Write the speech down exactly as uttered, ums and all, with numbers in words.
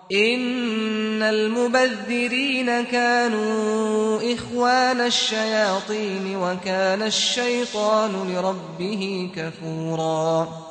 إن المبذرين كانوا إخوان الشياطين وكان الشيطان لربه كفورا